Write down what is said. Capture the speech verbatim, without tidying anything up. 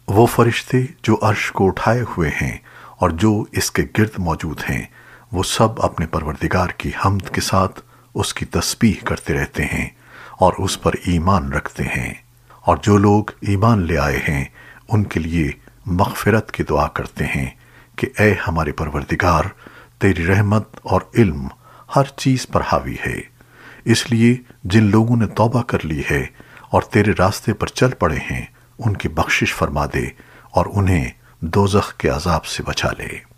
वो फरिश्ते जो अर्श को उठाए हुए हैं और जो इसके गिर्द मौजूद हैं, वो सब अपने परवरदिगार की हम्द के साथ उसकी तस्बीह करते रहते हैं और उस पर ईमान रखते हैं। और जो लोग ईमान ले आए हैं उनके लिए मग़फ़िरत की दुआ करते हैं कि ए हमारे परवरदिगार, तेरी रहमत और इल्म हर चीज़ पर हावी है। इसलिए जिन लोगों ने तौबा कर ली है और तेरे रास्ते पर चल पड़े हैं, उनकी बख्शिश फरमा दे और उन्हें दोज़ख के अज़ाब से बचा ले।